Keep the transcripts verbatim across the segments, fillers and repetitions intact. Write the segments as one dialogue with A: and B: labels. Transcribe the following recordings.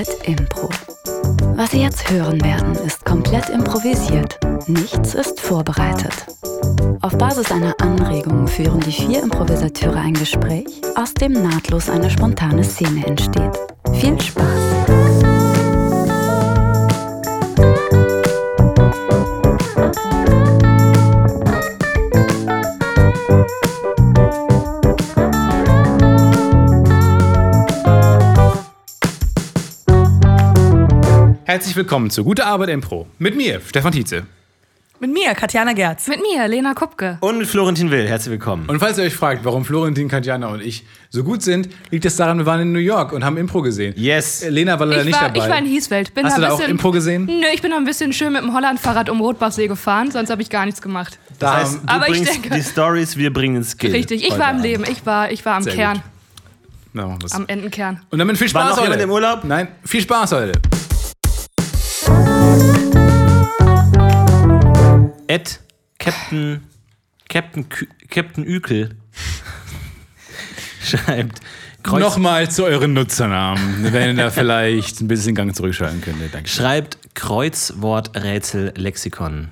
A: Arbeit Impro. Was Sie jetzt hören werden, ist komplett improvisiert. Nichts ist vorbereitet. Auf Basis einer Anregung führen die vier Improvisateure ein Gespräch, aus dem nahtlos eine spontane Szene entsteht. Viel Spaß!
B: Herzlich willkommen zu Gute Arbeit Impro. Mit mir, Stefan Tietze.
C: Mit mir, Katjana Gerz.
D: Mit mir, Lena Kupke.
E: Und mit Florentin Will. Herzlich willkommen.
B: Und falls ihr euch fragt, warum Florentin, Katjana und ich so gut sind, liegt es daran, wir waren in New York und haben Impro gesehen.
E: Yes.
B: Lena war leider
D: ich
B: nicht
D: war,
B: dabei.
D: Ich war in Hiesfeld. Bin
B: Hast
D: da
B: du da
D: bisschen,
B: auch Impro gesehen?
D: Nö, ich bin da ein bisschen schön mit dem Holland-Fahrrad um Rotbachsee gefahren, sonst habe ich gar nichts gemacht.
E: Das heißt, du
D: Aber ich
E: bringst
D: denke,
E: die Stories, wir bringen Skill.
D: Richtig, ich war am Leben, ich war, ich war am
B: Sehr
D: Kern,
B: gut. Na, was?
D: am Endenkern.
B: Und damit viel
E: War
B: Spaß
E: noch
B: heute.
E: jemand im Urlaub?
B: Nein, viel Spaß heute.
E: Ed Captain Captain Kü- Captain Ükel schreibt Kreuz,
B: Nochmal zu euren Nutzernamen, wenn ihr da vielleicht ein bisschen Gang zurückschalten könntet. Danke.
E: schreibt Kreuzworträtsel-Lexikon.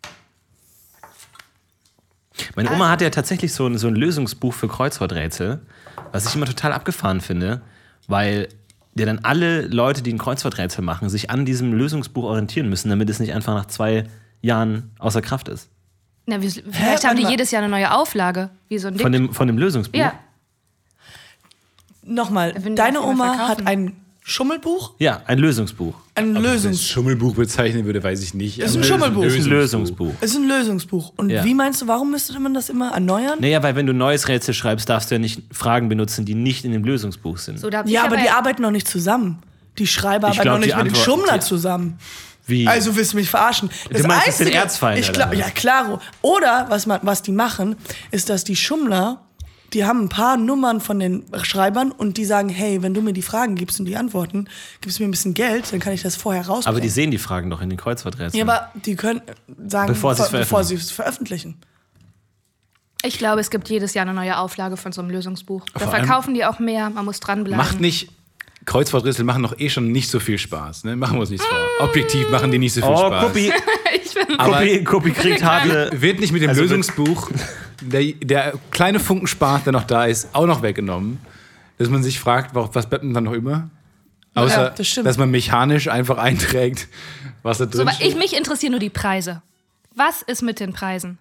E: Meine Oma hatte ja tatsächlich so ein, so ein Lösungsbuch für Kreuzworträtsel, was ich immer total abgefahren finde, weil ja dann alle Leute, die ein Kreuzworträtsel machen, sich an diesem Lösungsbuch orientieren müssen, damit es nicht einfach nach zwei Jahren außer Kraft ist.
D: Na, wie, vielleicht haben die jedes Jahr eine neue Auflage, wie so ein Ding.
E: Von dem, von dem Lösungsbuch?
D: Ja.
C: Nochmal,
D: Wenn die
C: deine
D: das jemand
C: Oma
D: verkaufen.
C: hat ein Schummelbuch,
E: Ja, ein Lösungsbuch.
C: ein
B: Wenn ich das
C: Lösungs...
B: Schummelbuch bezeichnen würde, weiß ich nicht.
C: Ist ein Schummelbuch.
E: Das ist ein Lösungsbuch.
C: Es ist ein Lösungsbuch. Und
E: Ja.
C: wie meinst du, warum müsste man das immer erneuern?
E: Naja, weil wenn du ein neues Rätsel schreibst, darfst du ja nicht Fragen benutzen, die nicht in dem Lösungsbuch sind.
D: So, da hab
C: Ja,
D: ich
C: aber
D: aber
C: die arbeiten noch nicht zusammen. Die Schreiber
E: Ich
C: arbeiten
E: glaub,
C: noch nicht
E: die
C: mit den
E: Antwort-
C: Schummler
E: die-
C: zusammen.
E: Wie?
C: Also willst du mich verarschen? Das
E: Du meinst jetzt den
C: Einzige-
E: Erzfeind,
C: Ich
E: oder
C: glaub,
E: was?
C: ja, klaro. Oder was, man, was die machen, ist, dass die Schummler, die haben ein paar Nummern von den Schreibern und die sagen, hey, wenn du mir die Fragen gibst und die Antworten, gibst du mir ein bisschen Geld, dann kann ich das vorher rausbringen.
E: Aber die sehen die Fragen doch in den Kreuzworträtseln.
C: Ja, aber die können sagen,
E: Bevor sie es
C: bevor sie es veröffentlichen.
D: Ich glaube, es gibt jedes Jahr eine neue Auflage von so einem Lösungsbuch. Da
B: Vor allem-
D: verkaufen die auch mehr, man muss dranbleiben.
B: Macht nicht, Kreuzworträtsel machen doch eh schon nicht so viel Spaß. Ne? Machen wir uns nichts vor. Objektiv machen die nicht so viel
E: Oh,
B: Spaß.
E: Kuppi,
D: Ich bin
B: Aber
E: Kuppi, Kuppi kriegt harte...
B: wird nicht mit dem
E: Also wird-
B: Lösungsbuch der, der kleine Funken Spaß, der noch da ist, auch noch weggenommen. Dass man sich fragt, wa- was bleibt denn dann noch über? Außer,
C: Ja, das stimmt.
B: dass man mechanisch einfach einträgt, was da
D: so,
B: drin
D: aber
B: steht.
D: ich, mich interessieren nur die Preise. Was ist mit den Preisen?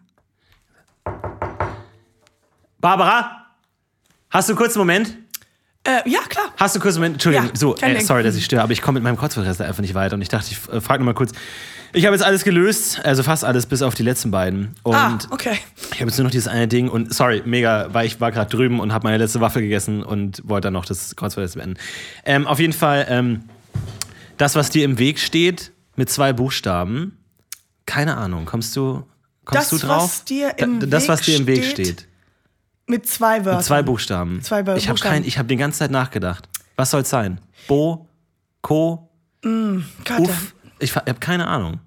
E: Barbara, hast du kurz einen Moment?
C: Äh, ja, klar.
E: Hast du kurz einen Moment? Entschuldigung,
C: Ja,
E: so,
C: kein
E: äh,
C: Ding.
E: sorry, dass ich störe, aber ich komme mit meinem Kreuzworträtsel einfach nicht weiter und ich dachte, ich äh, frage nur mal kurz. Ich habe jetzt alles gelöst, also fast alles, bis auf die letzten beiden. Und
C: Ah, okay.
E: ich habe jetzt nur noch dieses eine Ding und sorry, mega, weil ich war gerade drüben und habe meine letzte Waffel gegessen und wollte dann noch das Kreuzworträtsel beenden. Ähm, auf jeden Fall, ähm, das, was dir im Weg steht, mit zwei Buchstaben, keine Ahnung, kommst du, kommst
C: Das,
E: du drauf?
C: was dir im
E: Da- das,
C: Weg
E: was dir im Weg
C: steht,
E: steht.
C: Mit zwei Wörtern.
E: Mit zwei Buchstaben.
C: Zwei Be-
E: ich habe
C: Buchstaben.
E: kein, ich habe die ganze Zeit nachgedacht. Was soll es sein? Bo, Ko,
C: Karte.
E: Uff. Ich habe keine Ahnung.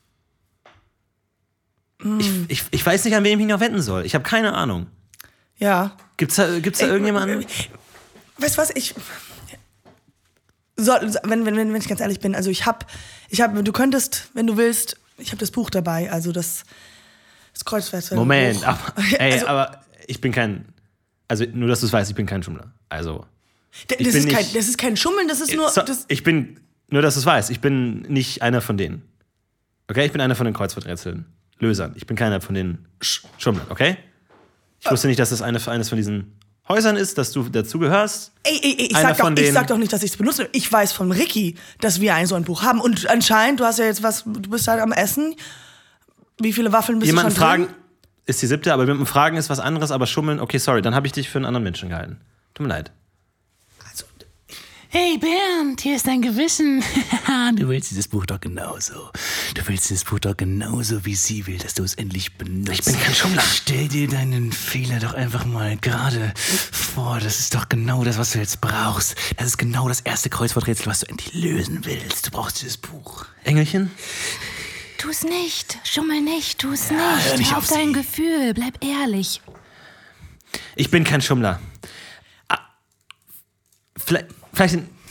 C: Mm.
E: Ich, ich, ich weiß nicht, an wen ich mich noch wenden soll. Ich habe keine Ahnung.
C: Ja.
E: Gibt's da, gibt's da irgendjemanden?
C: Weißt du was, ich... So, wenn, wenn, wenn wenn ich ganz ehrlich bin, also ich hab, ich hab, du könntest, wenn du willst, ich habe das Buch dabei, also das, das Kreuzworträtsel.
E: Moment,
C: Buch.
E: aber, ey,
C: also,
E: aber ich bin kein, also nur, dass du es weißt, ich bin kein Schummler. Also,
C: d-
E: ich
C: das,
E: bin
C: ist kein,
E: nicht-
C: das ist kein Schummeln, das ist nur...
E: so,
C: Das,
E: ich bin, nur, dass du es weißt, ich bin nicht einer von denen. Okay, ich bin einer von den Kreuzworträtseln. Lösern. Ich bin keiner von den Sch- Schummlern, okay? Ich wusste nicht, dass das eine, eines von diesen Häusern ist, dass du dazugehörst.
C: ey, ey, ey, ich,
E: einer
C: sag doch,
E: von
C: ich
E: denen-
C: sag doch nicht, dass ich es benutze. Ich weiß von Ricky, dass wir ein so ein Buch haben. Und anscheinend, du hast ja jetzt was, du bist halt am Essen. Wie viele Waffeln bist
E: Jemanden
C: du schon
E: fragen,
C: drin?
E: ist die siebte, aber jemanden fragen ist was anderes, aber schummeln, okay, sorry, dann habe ich dich für einen anderen Menschen gehalten. Tut mir leid.
C: Also,
F: Hey Bernd, hier ist dein Gewissen. Du willst dieses Buch doch genauso. Du willst dieses Buch doch genauso, wie sie will, dass du es endlich benutzt.
E: Ich bin kein Schummler.
F: Stell dir deinen Fehler doch einfach mal gerade vor. Das ist doch genau das, was du jetzt brauchst. Das ist genau das erste Kreuzworträtsel, was du endlich lösen willst. Du brauchst dieses Buch.
E: Engelchen?
D: Tu's nicht, schummel nicht, tu's
F: hör
D: nicht.
F: nicht
D: Hör
F: auf
D: auf dein
F: sie.
D: Gefühl, bleib ehrlich.
E: Ich bin kein Schummler. Ah, Vielleicht, vielleicht,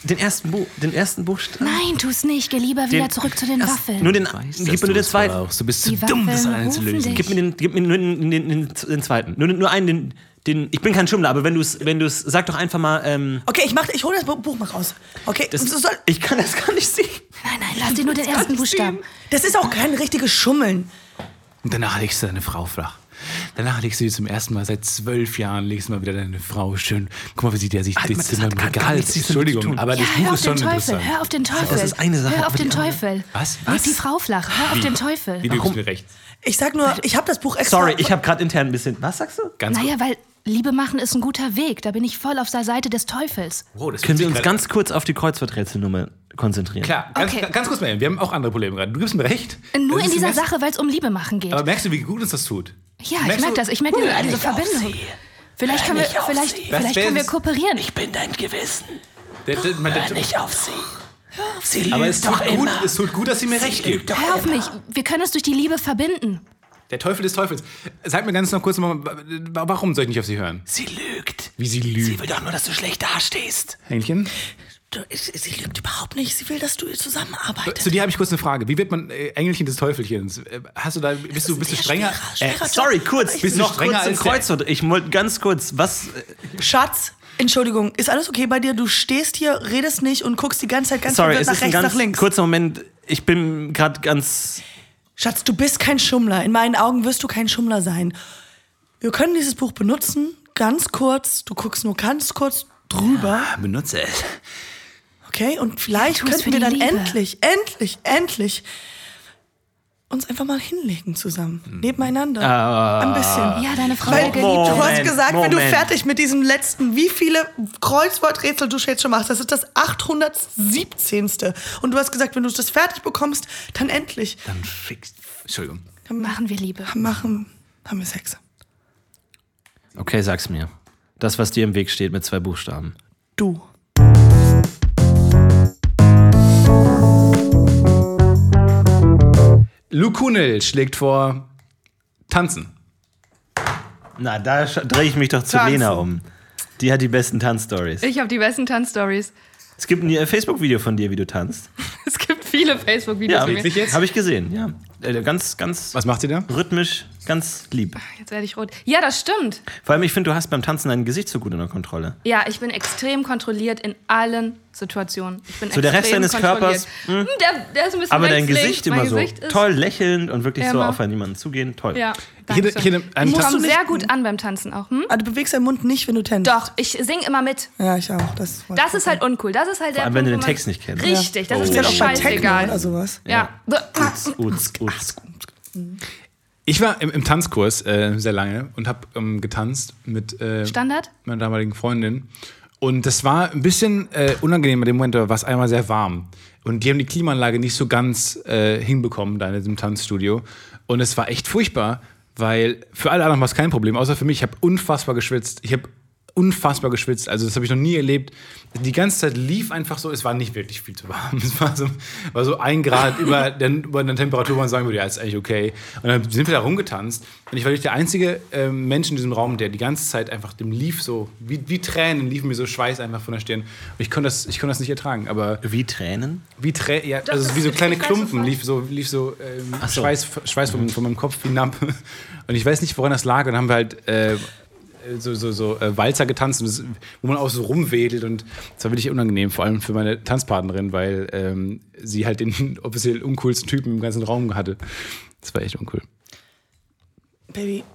E: Den ersten, Bu- den ersten Buchstaben.
D: Nein, tu's nicht. Geh lieber wieder
E: Den-
D: zurück zu den
E: Erst-
D: Waffeln.
E: Nur den,
F: Weißt,
E: gib
F: dass
E: mir nur den
F: es
E: zweiten.
F: brauchst. Du bist zu
D: Die
F: dumm, das
D: Waffeln
F: alleine zu
D: rufen
F: lösen.
D: dich.
E: Gib mir den, gib mir nur den, den, den, den zweiten. Nur, nur einen, den, den. Ich bin kein Schummler, aber wenn du es, wenn du es, sag doch einfach mal. Ähm,
C: Okay, ich mach, ich hole das Buch mal raus. Okay,
E: das,
C: das, soll,
E: ich kann das gar nicht sehen.
D: Nein, nein, lass dir nur den ersten Buchstaben.
C: das ist auch kein richtiges Schummeln.
F: Und danach legst du deine Frau flach. Danach legst du dir zum ersten Mal seit zwölf Jahren legst du mal wieder deine Frau schön. Guck mal, wie sie der sich
E: Halt mal,
F: das
E: das
F: Zimmer
E: hat
F: im
E: gar- gar
F: Regal.
E: nichts damit zu
F: Entschuldigung,
E: tun.
F: aber das
D: Ja,
F: Buch
D: hör auf
F: ist schon
D: den Teufel,
F: interessant.
D: hör auf den Teufel.
E: Das ist eine Sache,
D: Hör auf
E: aber
D: den
E: die andere-
D: Teufel.
F: Was?
D: Leg
F: Was?
D: die Frau flach, hör auf den Teufel.
B: Wie du gibst mir recht.
C: Ich sag nur, ich habe das Buch extra.
E: Sorry, ich habe gerade intern ein bisschen. Was sagst du?
F: Ganz
D: Naja, weil Liebe machen ist ein guter Weg. Da bin ich voll auf der Seite des Teufels.
F: wow, das
E: Können wir uns
F: grad-
E: ganz kurz auf die Kreuzworträtselnummer konzentrieren?
B: Klar, ganz,
D: Okay.
B: ganz kurz, Marian, wir haben auch andere Probleme gerade. Du gibst mir recht.
D: Nur
B: Das
D: in
B: ist
D: dieser
B: ein Mess.
D: Sache, weil es um Liebe machen geht.
B: Aber merkst du, wie gut uns das tut?
D: Ja, ich
B: Merkst
D: merke
B: du-
D: das. Ich merke diese, diese Verbindung. Vielleicht können wir,
F: nicht auf
D: vielleicht,
F: sie.
D: vielleicht
B: Was
D: können wir
B: wär's?
D: kooperieren.
F: Ich bin dein Gewissen.
B: Der, der, mein, der,
F: Nicht auf sie. Sie lügt
B: aber es tut,
F: doch
B: gut,
F: immer.
B: es tut gut, dass sie mir recht gibt.
F: Doch
D: Hör auf
F: immer.
D: mich. Wir können es durch die Liebe verbinden.
B: Der Teufel des Teufels. Sag mir ganz noch kurz, mal, warum soll ich nicht auf sie hören?
F: Sie lügt.
B: Wie sie
F: Sie
B: lügt.
F: will doch nur, dass du schlecht dastehst.
B: Hähnchen?
C: Du, sie, sie lügt überhaupt nicht. Sie will, dass du zusammenarbeitest.
B: Zu dir habe ich kurz eine Frage. Wie wird man äh, Engelchen des Teufelchens? Äh, Hast du da, bist du, bist du strenger?
C: Schwerer,
E: Äh,
C: schwerer
E: sorry,
C: Job.
E: kurz.
B: Bist du
E: noch
B: strenger
E: kurz zum
B: als der-
E: Kreuzwort. Ich wollte ganz kurz. Was? äh,
C: Schatz, Entschuldigung, ist alles okay bei dir? Du stehst hier, redest nicht und guckst die ganze Zeit ganz
E: Sorry,
C: verwirrt
E: es
C: nach
E: ist ein
C: rechts,
E: ganz
C: nach links.
E: kurzer Moment. Ich bin gerade ganz.
C: Schatz, du bist kein Schummler. In meinen Augen wirst du kein Schummler sein. Wir können dieses Buch benutzen, ganz kurz. Du guckst nur ganz kurz drüber,
F: Benutze es.
C: okay? Und vielleicht
D: tu es
C: könnten
D: für
C: wir
D: die
C: dann
D: Liebe.
C: endlich, endlich, endlich uns einfach mal hinlegen zusammen. Nebeneinander. Ein bisschen.
D: Ja, deine Frau
C: Weil
D: der
C: du
D: Geliebte.
C: hast
E: Moment,
C: gesagt, wenn du
E: Moment.
C: fertig mit diesem letzten, wie viele Kreuzworträtsel du jetzt schon machst, das ist das achthundertsiebzehnte. Und du hast gesagt, wenn du das fertig bekommst, dann endlich.
F: Dann fix. Entschuldigung.
C: Dann
D: Machen wir Liebe.
C: machen, haben wir Sex.
E: Okay, sag's mir. Das, was dir im Weg steht mit zwei Buchstaben.
C: Du.
B: Lukunel schlägt vor Tanzen.
E: Na, da sch- drehe ich mich doch zu
C: Tanzen.
E: Lena um. Die hat die besten Tanzstories.
D: Ich habe die besten Tanzstories.
E: Es gibt ein äh, Facebook-Video von dir, wie du tanzt.
D: Es gibt viele Facebook-Videos
E: Ja,
D: von mir.
B: wirklich jetzt?
E: habe ich gesehen. Ja, äh, ganz, ganz
B: Was macht sie da?
E: rhythmisch, ganz lieb.
D: Jetzt werde ich rot. Ja, das stimmt.
E: Vor allem, ich finde, du hast beim Tanzen dein Gesicht so gut unter Kontrolle.
D: Ja, ich bin extrem kontrolliert in allen Situationen. Ich bin
E: So, der Rest
D: extrem
E: deines
D: kontrolliert.
E: Körpers, hm?
D: Hm, Der, der ist ein bisschen
E: Aber
D: rechts,
E: dein Gesicht
D: links.
E: immer
D: mein
E: so
D: Gesicht ist,
E: toll lächelnd und wirklich so
D: Immer.
E: auf jemanden zugehen. Toll.
D: Ja,
B: Ich hätte,
D: danke
B: ich hätte einen
D: Ich
C: Musst
B: Tanz
C: du
D: komme
C: nicht-
D: sehr gut an beim Tanzen auch. Hm?
C: Aber du bewegst deinen Mund nicht, wenn du tänzt.
D: Doch, ich singe immer mit.
C: Ja, ich auch. Das, war-
D: Das ist halt uncool. Das ist halt der
E: allem, wenn
D: Punkt,
E: du
D: wo
E: den
D: man-
E: Text nicht kennst.
D: Richtig, das
E: Oh.
D: ist
C: ist
D: mir
C: ja auch bei Techno
D: scheißegal.
C: oder sowas.
D: Ja.
E: Uts, uts.
B: Ich war im, im Tanzkurs äh, sehr lange und habe ähm, getanzt mit äh,
D: Standard?
B: meiner damaligen Freundin. Und das war ein bisschen äh, unangenehm in dem Moment, da war es einmal sehr warm. Und die haben die Klimaanlage nicht so ganz äh, hinbekommen da in diesem Tanzstudio. Und es war echt furchtbar, weil für alle anderen war es kein Problem, außer für mich. Ich habe unfassbar geschwitzt. Ich habe unfassbar geschwitzt. Also das habe ich noch nie erlebt. Die ganze Zeit lief einfach so, es war nicht wirklich viel zu warm. Es war so, war so ein Grad über der, über der Temperatur, wo man sagen würde, ja, ist eigentlich okay. Und dann sind wir da rumgetanzt. Und ich war wirklich der einzige äh, Mensch in diesem Raum, der die ganze Zeit einfach, dem lief so, wie, wie Tränen, lief mir so Schweiß einfach von der Stirn. Und ich konnte das, ich konnte das nicht ertragen. Aber
E: Wie Tränen?
B: wie Trä ja, also
D: das-
B: wie so
D: ich
B: kleine
D: weiß
B: Klumpen
D: sofort.
B: lief so, lief so, ähm,
E: Ach so.
B: Schweiß, Schweiß von, von meinem Kopf wie Nampe. Und ich weiß nicht, woran das lag. Und dann haben wir halt äh, so, so, so äh, Walzer getanzt, und das, wo man auch so rumwedelt. Und das war wirklich unangenehm, vor allem für meine Tanzpartnerin, weil ähm, sie halt den offiziell uncoolsten Typen im ganzen Raum hatte. Das war echt uncool.
C: Baby,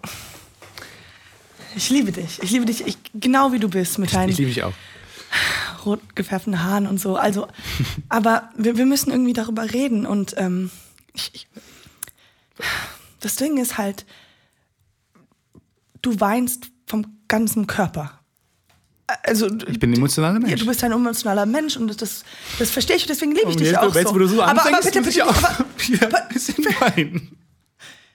C: ich liebe dich. Ich liebe dich ich, genau wie du bist mit deinen
B: Ich liebe dich auch.
C: rot gefärbten Haaren und so. Also, aber wir, wir müssen irgendwie darüber reden. Und ähm, ich, ich, das Ding ist halt, du weinst vom ganzen Körper. Also,
B: Ich bin ein emotionaler Mensch.
C: ja, du bist ein emotionaler Mensch und das, das, das verstehe ich und deswegen liebe ich
B: Und
C: dich
B: jetzt,
C: auch
B: jetzt,
C: so.
B: wo du so
C: aber, aber
B: anfängst,
C: bitte,
B: muss
C: bitte,
B: ich auch
C: aber,
B: wieder ein bisschen weinen.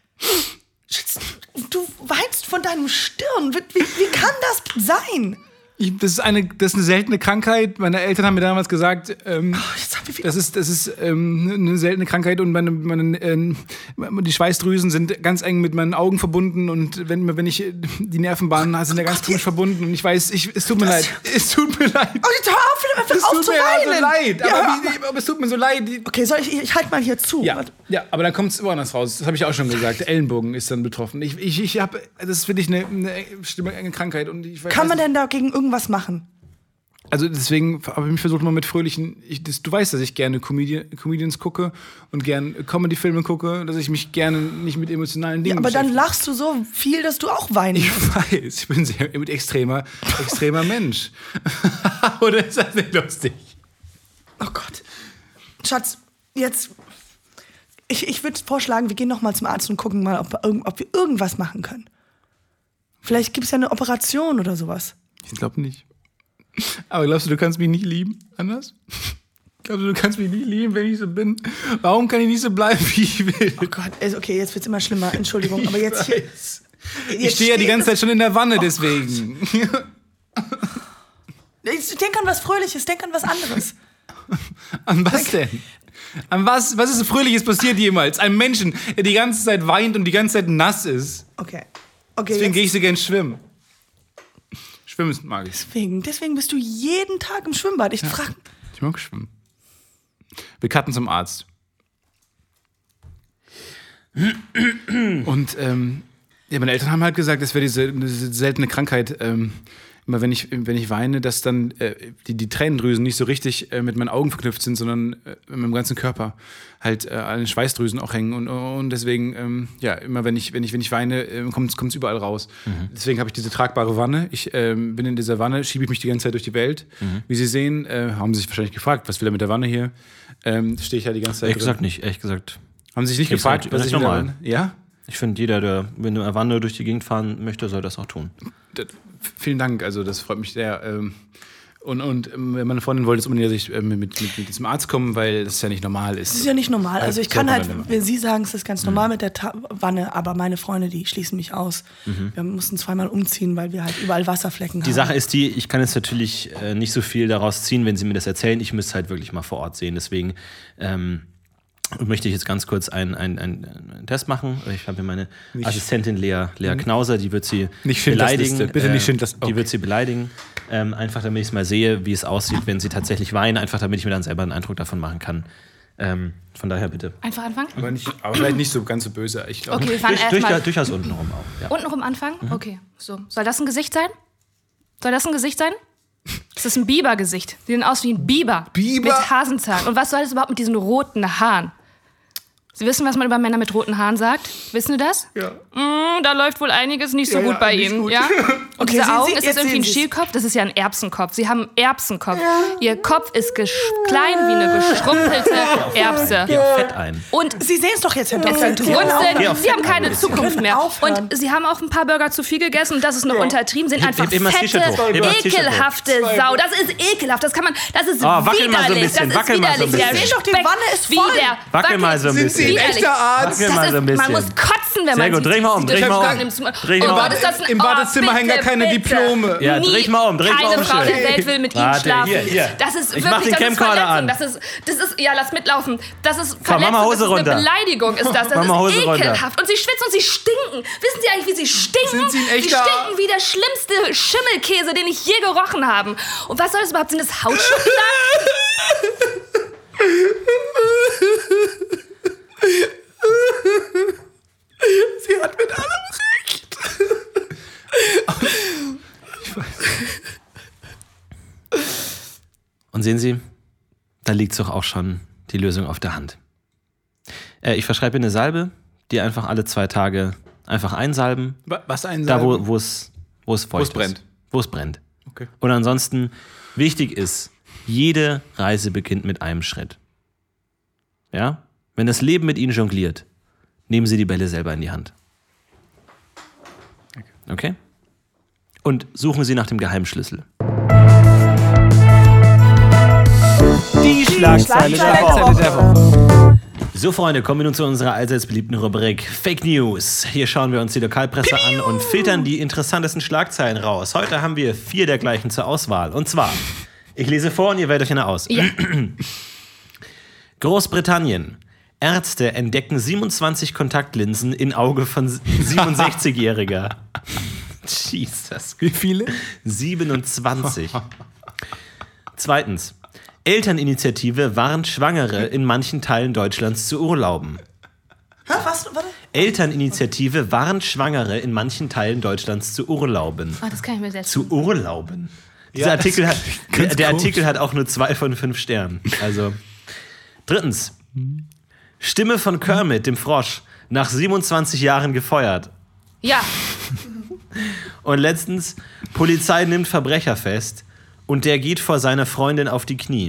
C: Schatz, du weinst von deinem Stirn. Wie, wie, wie kann das sein?
B: Ich, das, ist eine, das ist eine seltene Krankheit. Meine Eltern haben mir damals gesagt, ähm,
C: Oh, jetzt haben wir wieder-
B: das ist, das ist ähm, eine seltene Krankheit und meine, meine, ähm, die Schweißdrüsen sind ganz eng mit meinen Augen verbunden und wenn, wenn ich die Nervenbahnen sind ja ganz komisch verbunden und ich weiß, ich, es tut mir leid. Es tut mir leid.
C: Oh, jetzt hör auf, einfach
B: Es
C: auf
B: tut
C: zu
B: mir ja
C: weinen.
B: so leid.
C: Ja,
B: Aber,
C: hör
B: wie, aber es tut mir so leid. Die-
C: Okay, soll ich, ich halte mal hier zu.
B: Ja,
C: Warte.
B: ja, aber dann kommt es woanders raus. Das habe ich auch schon gesagt. Der Ellenbogen ist dann betroffen. Ich, ich, ich habe, das ist wirklich eine, eine schlimme enge Krankheit. Und ich weiß,
C: Kann man denn dagegen irgendwas machen?
B: Also deswegen habe ich mich versucht, mal mit fröhlichen. Ich, das, du weißt, dass ich gerne Comedi Comedians gucke und gerne Comedy-Filme gucke, dass ich mich gerne nicht mit emotionalen Dingen
C: Ja, aber dann
B: beschäftige.
C: lachst du so viel, dass du auch weinen
B: Ich
C: musst.
B: weiß, ich bin sehr mit extremer, extremer Mensch. Oder ist das nicht lustig?
C: Oh Gott. Schatz, jetzt. Ich, ich würde vorschlagen, wir gehen noch mal zum Arzt und gucken mal, ob, wir irgend- ob wir irgendwas machen können. Vielleicht gibt es ja eine Operation oder sowas.
B: Ich glaube nicht. Aber glaubst du, du kannst mich nicht lieben? Anders? Glaubst du, du kannst mich nicht lieben, wenn ich so bin? Warum kann ich nicht so bleiben, wie ich will?
C: Oh Gott, also okay, jetzt wird's immer schlimmer. Entschuldigung, aber jetzt hier.
B: weiß. Ich stehe ja die ganze Zeit schon in der Wanne, deswegen.
C: Ich denk an was Fröhliches, denk an was anderes.
B: An was denn? An was? Was ist so Fröhliches passiert jemals? Ein Menschen, der die ganze Zeit weint und die ganze Zeit nass ist.
C: Okay. Okay.
B: Deswegen
C: jetzt-
B: gehe ich so gern schwimmen. Schwimmen mag ich.
C: Deswegen, deswegen bist du jeden Tag im Schwimmbad. Ich frage.
B: Ich mag schwimmen. Wir cutten zum Arzt. Und ähm, ja, meine Eltern haben halt gesagt, das wäre diese, diese seltene Krankheit. Ähm, immer wenn ich, wenn ich weine, dass dann äh, die, die Tränendrüsen nicht so richtig äh, mit meinen Augen verknüpft sind, sondern äh, mit meinem ganzen Körper halt äh, an den Schweißdrüsen auch hängen. Und, und deswegen, ähm, ja, immer wenn ich, wenn ich, wenn ich weine, äh, kommt es überall raus. Mhm. Deswegen habe ich diese tragbare Wanne. Ich ähm, bin in dieser Wanne, schiebe ich mich die ganze Zeit durch die Welt. Mhm. Wie Sie sehen, äh, haben Sie sich wahrscheinlich gefragt, was will er mit der Wanne hier? Ähm, stehe ich ja die ganze Zeit
E: Ehrlich
B: drin.
E: gesagt nicht, ehrlich gesagt.
B: Haben Sie sich nicht
E: Ehrlich
B: gefragt,
E: gesagt,
B: was
E: das
B: ich
E: ist
B: mit der
E: normal.
B: Wanne? Ja?
E: Ich finde, jeder, der mit einer Wanne durch die Gegend fahren möchte, soll das auch tun.
B: Das, vielen Dank, also das freut mich sehr. Ähm, und, und ähm, meine Freundin wollte jetzt unbedingt, dass ich äh, mit, mit, mit diesem Arzt komme, weil das ja nicht normal ist.
C: Das ist ja nicht normal. Also ich
B: Ja,
C: kann
B: soll
C: halt,
B: man immer.
C: wenn Sie sagen, es ist ganz normal mit der Ta Wanne, aber meine Freunde, die schließen mich aus. Wir mussten zweimal umziehen, weil wir halt überall Wasserflecken
E: Die
C: haben.
E: Sache ist die, ich kann jetzt natürlich äh, nicht so viel daraus ziehen, wenn Sie mir das erzählen. Ich müsste halt wirklich mal vor Ort sehen. Deswegen ähm, möchte ich jetzt ganz kurz einen, einen, einen, einen Test machen. Ich habe hier meine
B: Nicht-
E: Assistentin Lea, Lea Knauser, die wird Sie
B: Nicht Schindlers
E: beleidigen.
B: Liste. Bitte nicht
E: äh,
B: Schindlers-
E: Die
B: okay.
E: wird Sie beleidigen. Ähm, einfach damit ich es mal sehe, wie es aussieht, wenn Sie tatsächlich weinen. Einfach damit ich mir dann selber einen Eindruck davon machen kann. Ähm, von daher bitte.
D: Einfach anfangen?
B: Aber, nicht, aber vielleicht nicht so ganz so böse. Ich glaube.
D: Okay, wir fangen
E: Durch, durch,
D: erstmal
E: durchaus unten rum auch. Ja.
D: unten rum anfangen. Okay, so. Soll das ein Gesicht sein? Soll das ein Gesicht sein? Das ist ein Biber-Gesicht. Die sehen aus wie ein Biber.
B: Biber?
D: Mit Hasenzahn. Und was soll das überhaupt mit diesen roten Haaren? Sie wissen, was man über Männer mit roten Haaren sagt? Wissen Sie das?
B: Ja.
D: Mm, da läuft wohl einiges nicht so
B: Ja,
D: gut
B: ja,
D: bei
B: nicht
D: Ihnen.
B: gut.
D: Ja? Und
C: Okay,
D: diese
C: sehen
D: Augen,
C: Sie-
D: ist
C: jetzt
D: das irgendwie ein
C: sehen Sie's.
D: Stielkopf? Das ist ja ein Erbsenkopf. Sie haben einen Erbsenkopf. Ihr Kopf ist gesch- klein wie eine geschrumpelte Erbse.
E: Geh auf Fett ein.
D: Und
C: Sie sehen es doch jetzt, Herr
D: es
C: Doktor.
D: sind
C: Sie können
D: Grunzeln.
E: Geh auf
D: Sie haben
E: Fett
D: keine
E: ein.
D: Zukunft
C: Sie
D: mehr.
C: können aufhören.
D: Und Sie haben auch ein paar Burger zu viel gegessen und das ist noch untertrieben. Sind einfach
E: heb immer das
D: fette,
E: T-Shirt hoch. Heb immer das T-Shirt hoch.
D: ekelhafte Sau. Das ist ekelhaft. Das kann man. Das ist
E: Oh, wackel mal so ein
D: widerlich.
E: bisschen,
D: Das ist
E: wackel mal so ein
D: widerlich. Der
E: bisschen.
C: Sie sehen doch, die
D: Speck
C: Wanne ist
D: wie
C: voll.
D: der-
E: Wackel mal so ein
B: Sind Sie
E: bisschen.
B: ein echter Arzt?
E: Wackel mal so ein
D: Das ist, man
E: bisschen.
D: muss kotzen, wenn
E: Sehr
D: man
E: gut,
D: sieht.
E: dreh mal um,
D: sieht
E: dreh
D: das
E: mal
D: gar
E: um.
D: nicht im-
E: Dreh
D: Oh
E: mal
D: Gott,
E: um.
D: ist das ein-
B: Im Badezimmer
D: oh,
B: hängen gar
D: bitte,
B: keine
D: bitte.
B: Diplome.
E: Ja, dreh ich mal um, dreh ich mal
D: Keine
E: um.
D: Frau
E: schön.
D: der Welt will mit ihm
E: Warte,
D: schlafen.
E: hier, hier.
D: Das ist
E: Ich
D: wirklich,
E: mach den
D: das ist
E: Camcorder
D: Verletzung.
E: an.
D: Das ist, das ist, ja, lass mitlaufen. Das ist
E: Komm, mach mal
D: Verletzung,
E: Hose
D: das ist
E: runter.
D: eine Beleidigung, ist das. Das
E: Mach mal Hose
D: ist
E: runter.
D: ekelhaft. Und sie schwitzen und sie stinken. Wissen Sie eigentlich, wie sie stinken?
B: Sind Sie ein
D: sie
B: echter-
D: stinken wie der schlimmste Schimmelkäse, den ich je gerochen habe. Und was soll das überhaupt? Sind das Hautschuppen da?
B: Sie hat mit allem recht.
E: Und sehen Sie, da liegt doch auch schon die Lösung auf der Hand. Äh, ich verschreibe Ihnen eine Salbe, die einfach alle zwei Tage einfach einsalben.
B: Was ein
E: Da, wo, wo es, wo es feucht
B: Wo es
E: ist.
B: brennt.
E: Wo es brennt.
B: Okay.
E: Und ansonsten, wichtig ist, jede Reise beginnt mit einem Schritt. Ja? Wenn das Leben mit Ihnen jongliert, nehmen Sie die Bälle selber in die Hand. Okay? Und suchen Sie nach dem Geheimschlüssel.
F: Die Schlagzeile der
C: Schlagzeile
F: Woche.
C: der Woche.
E: So, Freunde, kommen wir nun zu unserer allseits beliebten Rubrik Fake News. Hier schauen wir uns die Lokalpresse an und filtern die interessantesten Schlagzeilen raus. Heute haben wir vier dergleichen zur Auswahl. Und zwar, ich lese vor und ihr wählt euch eine aus.
D: Ja.
E: Großbritannien. Ärzte entdecken siebenundzwanzig Kontaktlinsen in Auge von siebenundsechzigjähriger. Jesus.
B: Wie viele?
E: siebenundzwanzig. Zweitens. Elterninitiative warnt Schwangere in manchen Teilen Deutschlands zu urlauben.
C: Hä, was? Warte.
E: Elterninitiative warnt Schwangere in manchen Teilen Deutschlands zu urlauben.
D: Oh, das kann ich mir selbst.
E: Zu urlauben? Dieser
B: Ja,
E: Artikel hat, der,
B: ganz
E: der
B: komisch.
E: Artikel hat auch nur zwei von fünf Sternen. Also. Drittens. Stimme von Kermit, dem Frosch, nach siebenundzwanzig Jahren gefeuert.
D: Ja.
E: Und letztens, Polizei nimmt Verbrecher fest und der geht vor seiner Freundin auf die Knie.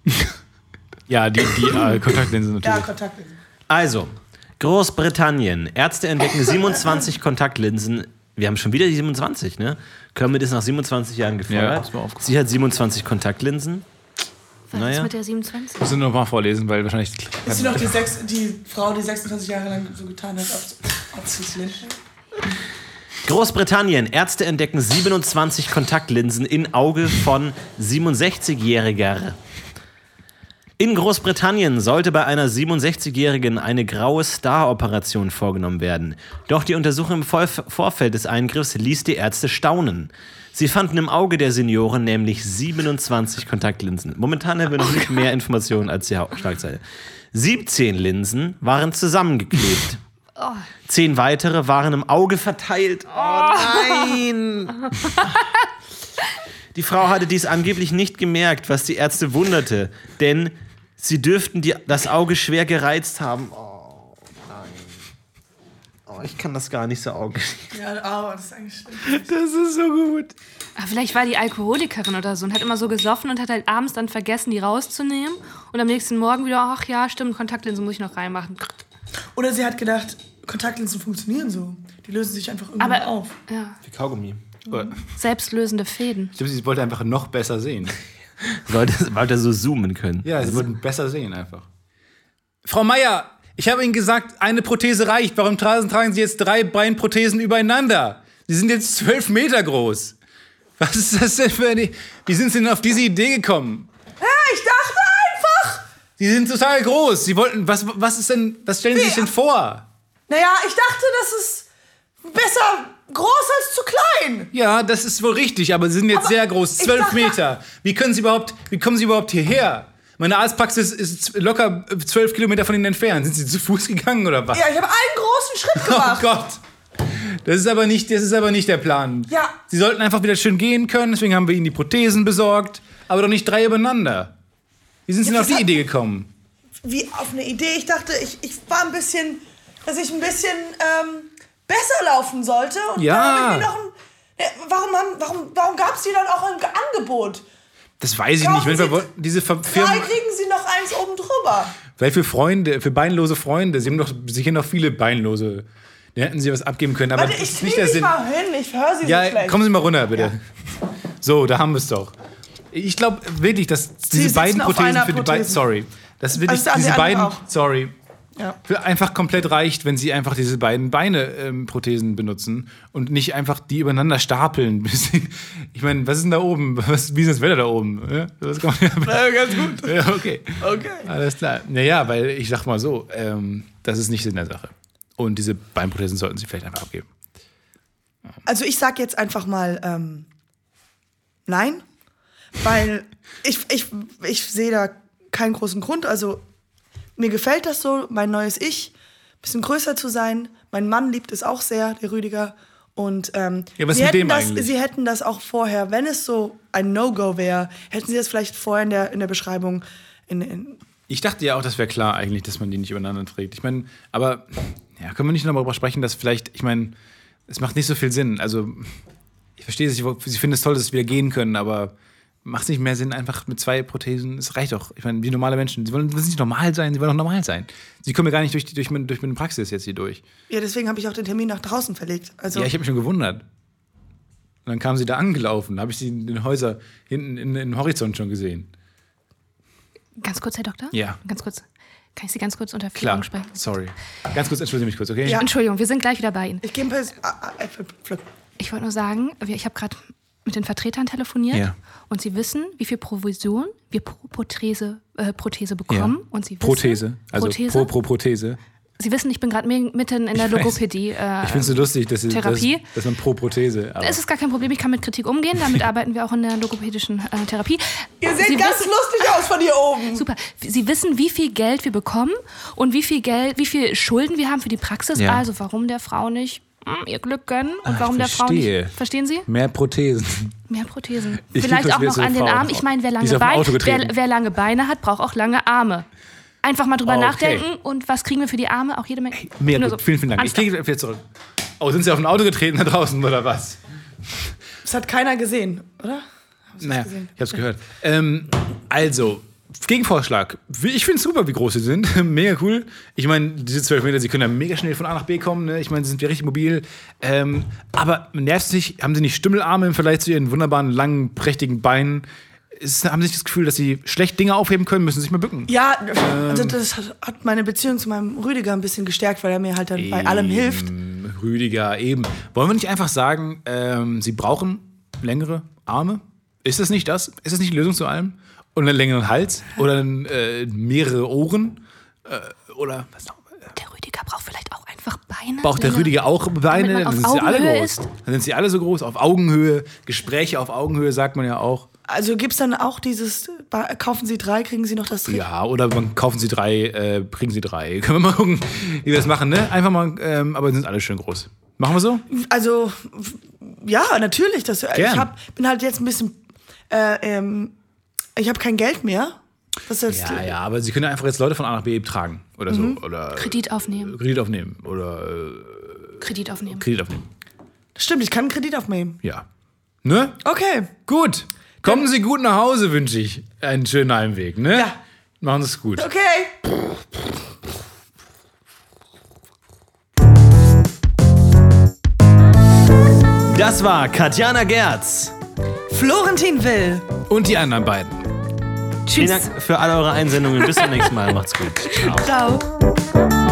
B: Ja, die, die äh, Kontaktlinsen
C: Ja,
B: natürlich.
C: Kontaktlinsen.
E: Also, Großbritannien. Ärzte entdecken siebenundzwanzig Kontaktlinsen. Wir haben schon wieder die siebenundzwanzig, ne? Kermit ist nach siebenundzwanzig Jahren
B: Ja,
E: gefeuert.
B: ist mir aufgefallen.
E: Sie hat siebenundzwanzig Kontaktlinsen.
D: Was
E: Naja.
D: ist mit der siebenundzwanzig?
B: Musst du noch mal vorlesen, weil wahrscheinlich.
C: Ist sie noch die, sechs, die Frau, die sechsundzwanzig Jahre lang so getan hat, als ob sie es lynchen?
E: Großbritannien. Ärzte entdecken siebenundzwanzig Kontaktlinsen in Auge von siebenundsechzigjähriger. In Großbritannien sollte bei einer siebenundsechzigjährigen eine graue Star-Operation vorgenommen werden. Doch die Untersuchung im Vor- Vorfeld des Eingriffs ließ die Ärzte staunen. Sie fanden im Auge der Senioren nämlich siebenundzwanzig Kontaktlinsen. Momentan haben wir noch nicht mehr Informationen als die Hauptschlagzeile. siebzehn Linsen waren zusammengeklebt. Zehn weitere waren im Auge verteilt. Oh nein! Die Frau hatte dies angeblich nicht gemerkt, was die Ärzte wunderte, denn sie dürften die, das Auge schwer gereizt haben. Oh nein. Oh, ich kann das gar nicht so Auge.
C: Ja, aber das ist eigentlich schlimm.
B: Das ist so gut.
D: Ah, vielleicht war die Alkoholikerin oder so und hat immer so gesoffen und hat halt abends dann vergessen, die rauszunehmen. Und am nächsten Morgen wieder, ach ja, stimmt, Kontaktlinsen muss ich noch reinmachen.
C: Oder sie hat gedacht, Kontaktlinsen funktionieren so. Die lösen sich einfach irgendwann
D: Aber,
C: auf.
D: ja,
E: Wie Kaugummi.
D: selbstlösende Fäden.
B: Stimmt, sie wollte einfach noch besser sehen.
E: Wollte, wollte so zoomen können.
B: Ja, sie wollten besser sehen einfach. Frau Meier, ich habe Ihnen gesagt, eine Prothese reicht. Warum tragen, tragen Sie jetzt drei Beinprothesen übereinander? Sie sind jetzt zwölf Meter groß. Was ist das denn für eine... Wie sind Sie denn auf diese Idee gekommen?
C: Ja, ich dachte einfach!
B: Sie sind total groß. Sie wollten... Was, was ist denn... Was stellen Sie sich denn vor?
C: Naja, ich dachte, das ist besser groß als zu klein.
B: Ja, das ist wohl richtig, aber Sie sind jetzt
C: Aber
B: sehr groß.
C: ich
B: Zwölf
C: dachte-
B: Meter. Wie können Sie überhaupt... Wie kommen Sie überhaupt hierher? Meine Arztpraxis ist locker zwölf Kilometer von Ihnen entfernt. Sind Sie zu Fuß gegangen oder was?
C: Ja, ich habe einen großen Schritt
B: Oh
C: gemacht.
B: Gott. Das ist aber nicht, das ist aber nicht der Plan.
C: Ja.
B: Sie sollten einfach wieder schön gehen können, deswegen haben wir Ihnen die Prothesen besorgt. Aber doch nicht drei übereinander. Wie sind Sie denn
C: Ja,
B: auf die
C: das hat-
B: Idee gekommen?
C: Wie auf eine Idee. Ich dachte, ich, ich war ein bisschen, dass ich ein bisschen ähm, besser laufen sollte. Und
B: Ja.
C: dann hab ich mir noch ein, ja, warum haben, warum, warum gab es die dann auch im Angebot?
B: Das weiß ich
C: Kaufen
B: nicht. Wenn
C: Sie
B: wir wollten, diese Ver-
C: Drei
B: Firmen,
C: kriegen sie noch eins oben drüber.
B: weil für Freunde, für beinlose Freunde, Sie haben doch sicher noch viele beinlose. Da hätten Sie was abgeben können. Aber
C: Warte,
B: das
C: ich
B: ist
C: krieg
B: nicht der
C: dich
B: Sinn.
C: mal hin. Ich höre sie so
B: Ja,
C: schlecht.
B: kommen Sie mal runter, bitte. So, da haben wir es doch. Ich glaube wirklich, dass diese
C: sitzen
B: beiden
C: auf
B: Prothesen
C: einer
B: für die
C: Prothese.
B: beiden. Sorry. Das wirklich,
C: Also an die
B: diese
C: anderen
B: beiden.
C: auch.
B: Sorry.
C: Ja.
B: Für einfach komplett reicht, wenn Sie einfach diese beiden Beine-Prothesen benutzen und nicht einfach die übereinander stapeln. Bis sie- Ich meine, was ist denn da oben? Was, wie ist das Wetter da oben? Ja, das kann man ja,
C: ganz gut.
B: ja, okay.
C: Okay.
B: Alles klar. Naja, weil ich sag mal so, ähm, das ist nicht Sinn der Sache. Und diese Beinprothesen sollten Sie vielleicht einfach abgeben.
C: Also ich sag jetzt einfach mal ähm, nein, weil ich, ich, ich sehe da keinen großen Grund. Also mir gefällt das so, mein neues Ich, bisschen größer zu sein. Mein Mann liebt es auch sehr, der Rüdiger. Und ähm,
B: Ja, was
C: sie,
B: mit
C: hätten
B: dem
C: das,
B: eigentlich?
C: sie hätten das auch vorher, wenn es so ein No-Go wäre, hätten sie das vielleicht vorher in der, in der Beschreibung in, in
B: Ich dachte ja auch, das wäre klar eigentlich, dass man die nicht übereinander trägt. Ich meine, aber ja, können wir nicht noch mal darüber sprechen, dass vielleicht, ich meine, es macht nicht so viel Sinn. Also, ich verstehe es, Sie Sie finden es toll, dass Sie wieder gehen können, aber macht es nicht mehr Sinn, einfach mit zwei Prothesen? Es reicht doch. Ich meine, wie normale Menschen. Sie wollen, wollen Sie nicht normal sein, Sie wollen doch normal sein. Sie kommen ja gar nicht durch, die, durch, meine, durch meine Praxis jetzt hier durch.
C: Ja, deswegen habe ich auch den Termin nach draußen verlegt. Also
B: Ja, ich habe mich schon gewundert. Und dann kamen Sie da angelaufen, da habe ich Sie in den Häusern hinten in, in, im Horizont schon gesehen.
D: Ganz kurz, Herr Doktor?
B: Ja.
D: Ganz kurz. Kann ich Sie ganz kurz unter vier
B: Klar,
D: Augen sprechen?
B: sorry. Ganz kurz, entschuldige mich kurz, okay?
C: Ja.
D: Entschuldigung, wir sind gleich wieder bei Ihnen.
C: Ich gehe ein paar ah, ah, Äpfel pflücken.
D: Ich wollte nur sagen, wir- ich habe gerade mit den Vertretern telefoniert
B: Ja.
D: und sie wissen, wie viel Provision wir pro Prothese, äh, Prothese bekommen. Und sie wissen,
B: Prothese, also
D: Prothese.
B: pro pro Prothese.
D: Sie wissen, ich bin gerade mitten in der
B: Ich weiß.
D: Logopädie. Äh,
B: Ich finde es so lustig, dass, sie- dass,
D: Therapie.
B: dass man pro Prothese. Aber
D: Es ist gar kein Problem, ich kann mit Kritik umgehen. Damit arbeiten wir auch in der logopädischen äh, Therapie.
C: Ihr seht
D: Sie
C: ganz
D: wissen,
C: lustig aus von hier oben.
D: Super. Sie wissen, wie viel Geld wir bekommen und wie viel Geld, wie viel Schulden wir haben für die Praxis.
B: Ja.
D: Also warum der Frau nicht hm, ihr Glück gönnen und
B: Ah,
D: warum
B: ich
D: der Frau
B: verstehe.
D: nicht. Verstehen Sie?
B: mehr Prothesen.
D: Mehr Prothesen.
B: Ich
D: Vielleicht
B: lieb das
D: auch
B: wieder
D: noch
B: so
D: an den
B: Frauen.
D: Armen. Ich meine, wer
B: Die
D: lange,
B: ist auf ein
D: Beine,
B: Auto getreten.
D: wer, wer lange Beine hat, braucht auch lange Arme. Einfach mal drüber
B: Okay.
D: nachdenken. Und was kriegen wir für die Arme? Auch jede Menge.
B: Mehr,
D: Nur so.
B: vielen, vielen Dank. Ich
D: Ernsthaft.
B: gehe wieder zurück. Oh, sind Sie auf ein Auto getreten da draußen oder was?
C: Das hat keiner gesehen, oder?
B: Naja, ich hab's gehört. Ähm, also, Gegenvorschlag. Ich finde es super, wie groß sie sind. Mega cool. Ich meine, diese zwölf Meter, sie können ja mega schnell von A nach B kommen. Ne? Ich meine, sie sind ja richtig mobil. Ähm, aber nervt sich, haben sie nicht Stümmelarme im Vergleich zu ihren wunderbaren, langen, prächtigen Beinen? Ist, haben sie nicht das Gefühl, dass sie schlecht Dinge aufheben können, müssen sich mal bücken?
C: Ja, also
B: Ähm.
C: das hat- hat meine Beziehung zu meinem Rüdiger ein bisschen gestärkt, weil er mir halt dann bei allem hilft.
B: Eben, Rüdiger, eben. Wollen wir nicht einfach sagen, ähm, sie brauchen längere Arme? Ist das nicht das? Ist das nicht die Lösung zu allem? Und einen längeren Hals? Oder äh, mehrere Ohren? Äh, oder was noch?
D: Der Rüdiger braucht vielleicht auch einfach Beine.
B: Braucht der
D: Länger.
B: Rüdiger auch Beine?
D: Damit man
B: Dann
D: auf
B: sind sie alle
D: Augenhöhe
B: groß.
D: ist.
B: Dann sind sie alle so groß. Auf Augenhöhe. Gespräche auf Augenhöhe sagt man ja auch.
C: Also gibt's dann auch dieses, ba- kaufen Sie drei, kriegen Sie noch das Dritte?
B: Ja, oder man kaufen sie drei, äh, kriegen sie drei. Können wir mal gucken, wie wir das machen, ne? Einfach mal, ähm, aber sind alle schön groß. Machen wir so?
C: Also, w- ja, natürlich. Das, ich
B: Gern.
C: hab, bin halt jetzt ein bisschen, äh, ähm, ich habe kein Geld mehr. Das ist jetzt,
B: Ja, ja, aber sie können ja einfach jetzt Leute von A nach B tragen. Oder so. Oder
D: Kredit aufnehmen.
B: Kredit aufnehmen. Oder äh,
D: Kredit aufnehmen.
B: Kredit aufnehmen.
C: Stimmt, ich kann einen Kredit aufnehmen.
B: Ja. Ne?
C: Okay.
B: Gut. Kommen Sie gut nach Hause, wünsche ich. Einen schönen Heimweg, ne?
C: Ja.
B: Machen Sie es gut.
C: Okay.
E: Das war Katjana Gerz.
C: Florentin Will.
B: Und die anderen beiden.
E: Vielen Dank für all eure Einsendungen. Bis zum nächsten Mal. Macht's gut. Ciao.
C: Ciao.